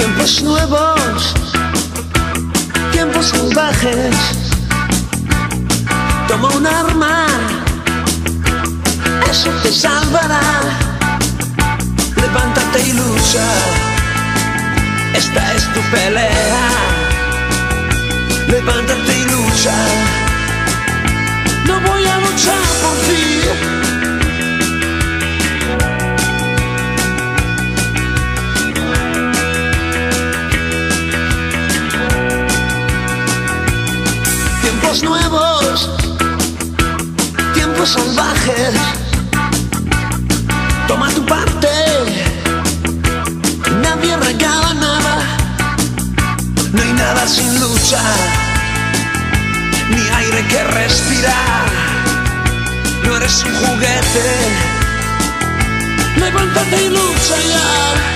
Tiempos nuevos, tiempos salvajes. Toma un arma, eso te salvará. Levántate y lucha, esta es tu pelea. Levántate y lucha, no voy a luchar por ti. Tiempos nuevos, tiempos salvajes. Toma tu parte, nadie regala nada. No hay nada sin lucha, ni aire que respirar. No eres un juguete, levántate y lucha ya.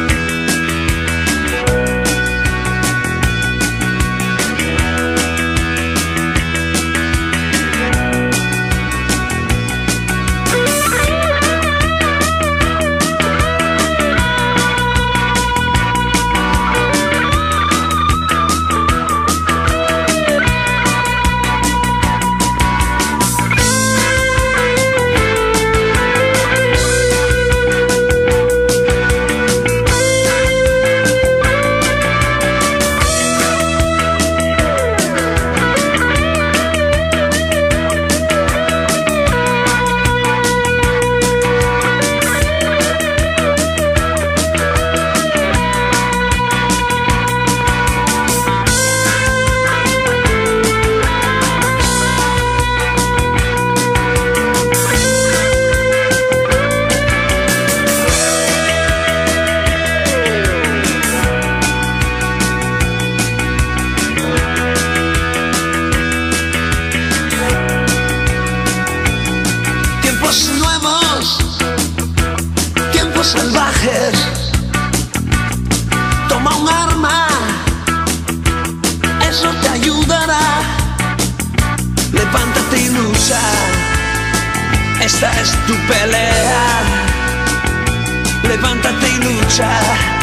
Tiempos nuevos, tiempos salvajes. Toma un arma, eso te ayudará. Levántate y lucha, esta es tu pelea. Levántate y lucha.